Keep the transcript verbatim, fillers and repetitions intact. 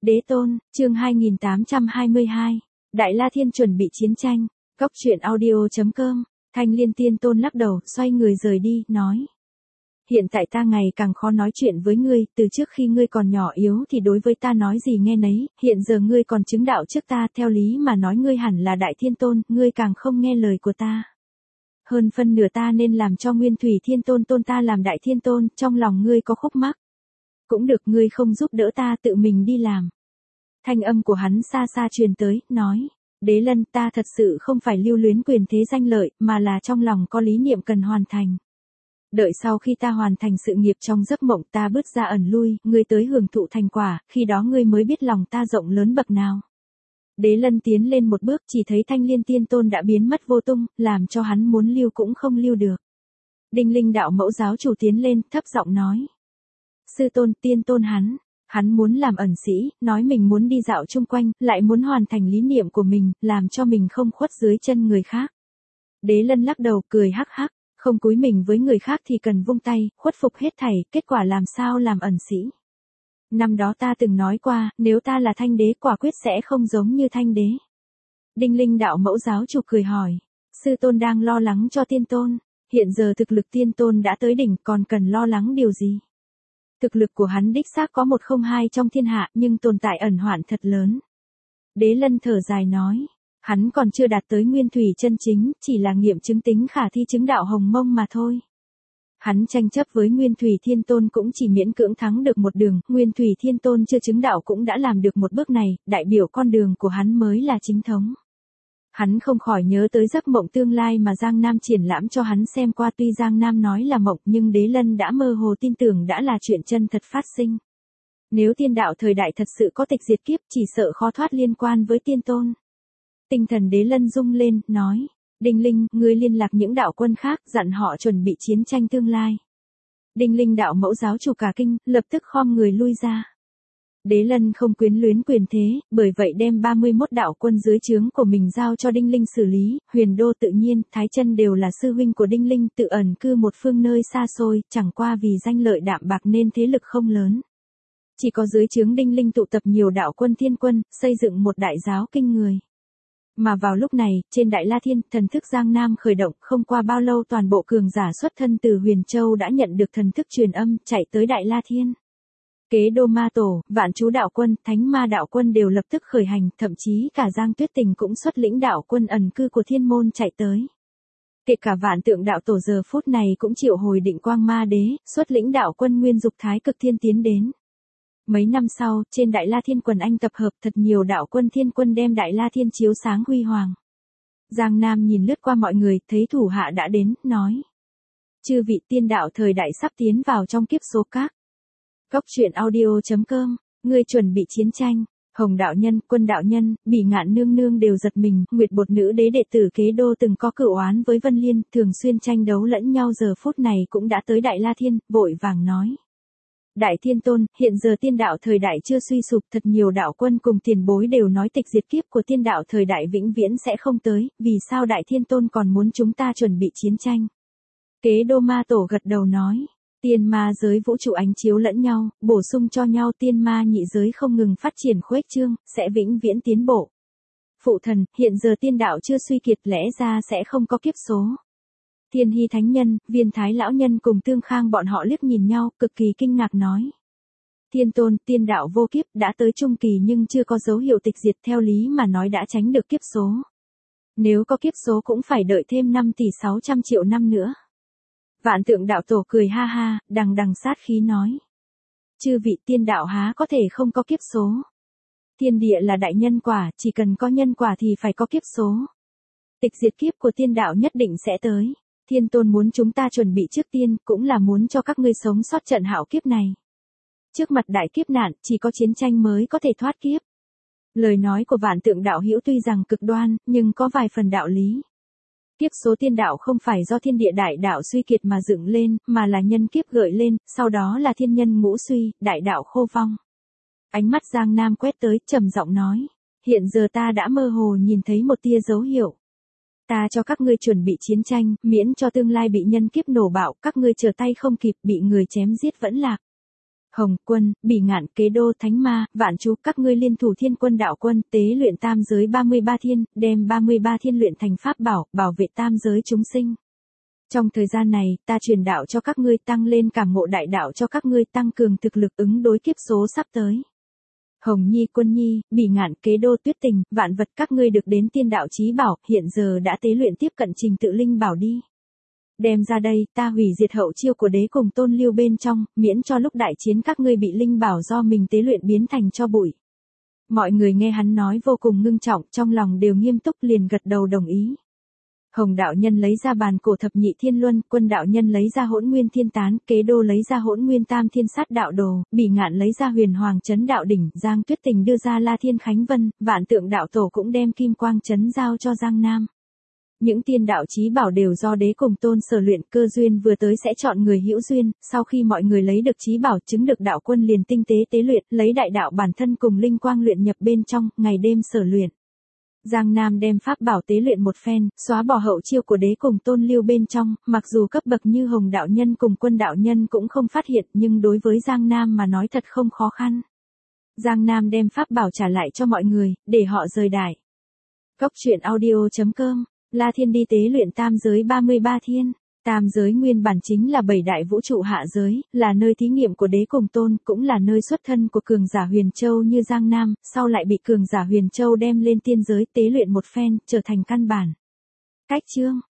Đế tôn, chương hai nghìn tám trăm hai mươi hai. Đại La Thiên chuẩn bị chiến tranh. Cốc truyện audio chấm com. Thanh Liên Tiên Tôn lắc đầu, xoay người rời đi, nói. Hiện tại ta ngày càng khó nói chuyện với ngươi, từ trước khi ngươi còn nhỏ yếu thì đối với ta nói gì nghe nấy, hiện giờ ngươi còn chứng đạo trước ta, theo lý mà nói ngươi hẳn là Đại Thiên Tôn, ngươi càng không nghe lời của ta. Hơn phân nửa ta nên làm cho Nguyên Thủy Thiên Tôn tôn ta làm Đại Thiên Tôn, trong lòng ngươi có khúc mắc. Cũng được, ngươi không giúp đỡ ta tự mình đi làm. Thanh âm của hắn xa xa truyền tới, nói. Đế Lân, ta thật sự không phải lưu luyến quyền thế danh lợi, mà là trong lòng có lý niệm cần hoàn thành. Đợi sau khi ta hoàn thành sự nghiệp trong giấc mộng ta bước ra ẩn lui, ngươi tới hưởng thụ thành quả, khi đó ngươi mới biết lòng ta rộng lớn bậc nào. Đế Lân tiến lên một bước, chỉ thấy Thanh Liên Tiên Tôn đã biến mất vô tung, làm cho hắn muốn lưu cũng không lưu được. Đinh Linh đạo mẫu giáo chủ tiến lên, thấp giọng nói. Sư tôn, Tiên Tôn hắn, hắn muốn làm ẩn sĩ, nói mình muốn đi dạo chung quanh, lại muốn hoàn thành lý niệm của mình, làm cho mình không khuất dưới chân người khác. Đế Lân lắc đầu, cười hắc hắc, không cúi mình với người khác thì cần vung tay, khuất phục hết thảy, kết quả làm sao làm ẩn sĩ. Năm đó ta từng nói qua, nếu ta là Thanh Đế quả quyết sẽ không giống như Thanh Đế. Đinh Linh đạo mẫu giáo chủ cười hỏi, sư tôn đang lo lắng cho Tiên Tôn, hiện giờ thực lực Tiên Tôn đã tới đỉnh, còn cần lo lắng điều gì? Thực lực của hắn đích xác có một không hai trong thiên hạ, nhưng tồn tại ẩn hoạn thật lớn. Đế Lân thở dài nói, hắn còn chưa đạt tới nguyên thủy chân chính, chỉ là nghiệm chứng tính khả thi chứng đạo hồng mông mà thôi. Hắn tranh chấp với Nguyên Thủy Thiên Tôn cũng chỉ miễn cưỡng thắng được một đường, Nguyên Thủy Thiên Tôn chưa chứng đạo cũng đã làm được một bước này, đại biểu con đường của hắn mới là chính thống. Hắn không khỏi nhớ tới giấc mộng tương lai mà Giang Nam triển lãm cho hắn xem qua, tuy Giang Nam nói là mộng nhưng Đế Lân đã mơ hồ tin tưởng đã là chuyện chân thật phát sinh. Nếu tiên đạo thời đại thật sự có tịch diệt kiếp, chỉ sợ khó thoát liên quan với Tiên Tôn. Tinh thần Đế Lân rung lên, nói, Đinh Linh, ngươi liên lạc những đạo quân khác, dặn họ chuẩn bị chiến tranh tương lai. Đinh Linh đạo mẫu giáo chủ cả kinh, lập tức khom người lui ra. Đế Lân không quyến luyến quyền thế, bởi vậy đem ba mươi mốt đạo quân dưới trướng của mình giao cho Đinh Linh xử lý, Huyền Đô tự nhiên, Thái Chân đều là sư huynh của Đinh Linh, tự ẩn cư một phương nơi xa xôi, chẳng qua vì danh lợi đạm bạc nên thế lực không lớn. Chỉ có dưới trướng Đinh Linh tụ tập nhiều đạo quân thiên quân, xây dựng một đại giáo kinh người. Mà vào lúc này, trên Đại La Thiên, thần thức Giang Nam khởi động, không qua bao lâu toàn bộ cường giả xuất thân từ Huyền Châu đã nhận được thần thức truyền âm, chạy tới Đại La Thiên. Kế Đô Ma Tổ, Vạn Chú đạo quân, Thánh Ma đạo quân đều lập tức khởi hành, thậm chí cả Giang Tuyết Tình cũng xuất lĩnh đạo quân ẩn cư của Thiên Môn chạy tới. Kể cả Vạn Tượng đạo tổ giờ phút này cũng triệu hồi Định Quang Ma Đế, xuất lĩnh đạo quân Nguyên Dục Thái Cực Thiên tiến đến. Mấy năm sau, trên Đại La Thiên quần anh tập hợp thật nhiều đạo quân thiên quân đem Đại La Thiên chiếu sáng huy hoàng. Giang Nam nhìn lướt qua mọi người, thấy thủ hạ đã đến, nói. Chư vị, tiên đạo thời đại sắp tiến vào trong kiếp số các. Cốc truyện audio chấm com, ngươi chuẩn bị chiến tranh. Hồng đạo nhân, Quân đạo nhân, Bỉ Ngạn nương nương đều giật mình, Nguyệt Bột nữ đế đệ tử Kế Đô từng có cửu oán với Vân Liên, thường xuyên tranh đấu lẫn nhau, giờ phút này cũng đã tới Đại La Thiên, vội vàng nói. Đại Thiên Tôn, hiện giờ tiên đạo thời đại chưa suy sụp, thật nhiều đạo quân cùng tiền bối đều nói tịch diệt kiếp của tiên đạo thời đại vĩnh viễn sẽ không tới, vì sao Đại Thiên Tôn còn muốn chúng ta chuẩn bị chiến tranh? Kế Đô Ma Tổ gật đầu nói, tiên ma giới vũ trụ ánh chiếu lẫn nhau, bổ sung cho nhau, tiên ma nhị giới không ngừng phát triển khuếch trương, sẽ vĩnh viễn tiến bộ. Phụ thần, hiện giờ tiên đạo chưa suy kiệt, lẽ ra sẽ không có kiếp số. Thiên Hy Thánh Nhân, Viên Thái Lão Nhân cùng Tương Khang bọn họ liếc nhìn nhau, cực kỳ kinh ngạc nói. Thiên Tôn, tiên đạo vô kiếp, đã tới trung kỳ nhưng chưa có dấu hiệu tịch diệt, theo lý mà nói đã tránh được kiếp số. Nếu có kiếp số cũng phải đợi thêm năm tỷ sáu trăm triệu năm nữa. Vạn Tượng đạo tổ cười ha ha, đằng đằng sát khí nói. Chư vị, tiên đạo há có thể không có kiếp số. Thiên địa là đại nhân quả, chỉ cần có nhân quả thì phải có kiếp số. Tịch diệt kiếp của tiên đạo nhất định sẽ tới. Thiên Tôn muốn chúng ta chuẩn bị trước tiên, cũng là muốn cho các ngươi sống sót trận hạo kiếp này. Trước mặt đại kiếp nạn, chỉ có chiến tranh mới có thể thoát kiếp. Lời nói của Vạn Tượng đạo hữu tuy rằng cực đoan, nhưng có vài phần đạo lý. Kiếp số tiên đạo không phải do thiên địa đại đạo suy kiệt mà dựng lên, mà là nhân kiếp gợi lên, sau đó là thiên nhân ngũ suy, đại đạo khô vong. Ánh mắt Giang Nam quét tới, trầm giọng nói, hiện giờ ta đã mơ hồ nhìn thấy một tia dấu hiệu. Ta cho các ngươi chuẩn bị chiến tranh, miễn cho tương lai bị nhân kiếp nổ bạo, các ngươi trở tay không kịp, bị người chém giết vẫn lạc. Hồng Quân, Bỉ Ngạn, Kế Đô, Thánh Ma, Vạn Chú, các ngươi liên thủ thiên quân đạo quân, tế luyện tam giới ba mươi ba thiên, đem ba mươi ba thiên luyện thành pháp bảo, bảo vệ tam giới chúng sinh. Trong thời gian này, ta truyền đạo cho các ngươi, tăng lên cảm ngộ đại đạo cho các ngươi, tăng cường thực lực ứng đối kiếp số sắp tới. Hồng Nhi, Quân Nhi, Bỉ Ngạn, Kế Đô, Tuyết Tình, Vạn Vật, các ngươi được đến tiên đạo chí bảo, hiện giờ đã tế luyện tiếp cận trình tự linh bảo đi. Đem ra đây, ta hủy diệt hậu chiêu của đế cùng tôn lưu bên trong, miễn cho lúc đại chiến các ngươi bị linh bảo do mình tế luyện biến thành cho bụi. Mọi người nghe hắn nói vô cùng ngưng trọng, trong lòng đều nghiêm túc liền gật đầu đồng ý. Hồng đạo nhân lấy ra bàn cổ thập nhị thiên luân, Quân đạo nhân lấy ra hỗn nguyên thiên tán, Kế Đô lấy ra hỗn nguyên tam thiên sát đạo đồ, Bỉ Ngạn lấy ra huyền hoàng chấn đạo đỉnh, Giang Tuyết Tình đưa ra La Thiên Khánh Vân, Vạn Tượng đạo tổ cũng đem kim quang chấn giao cho Giang Nam. Những tiên đạo chí bảo đều do đế cùng tôn sở luyện, cơ duyên vừa tới sẽ chọn người hữu duyên, sau khi mọi người lấy được chí bảo chứng được đạo quân liền tinh tế tế luyện, lấy đại đạo bản thân cùng linh quang luyện nhập bên trong, ngày đêm sở luyện. Giang Nam đem pháp bảo tế luyện một phen, xóa bỏ hậu chiêu của đế cùng tôn lưu bên trong, mặc dù cấp bậc như Hồng đạo nhân cùng Quân đạo nhân cũng không phát hiện, nhưng đối với Giang Nam mà nói thật không khó khăn. Giang Nam đem pháp bảo trả lại cho mọi người, để họ rời đại. Cốc truyện audio chấm com. La Thiên đi tế luyện tam giới ba mươi ba thiên. Tam giới nguyên bản chính là bảy đại vũ trụ hạ giới, là nơi thí nghiệm của đế cùng tôn, cũng là nơi xuất thân của cường giả Huyền Châu như Giang Nam, sau lại bị cường giả Huyền Châu đem lên tiên giới tế luyện một phen, trở thành căn bản. Cách chương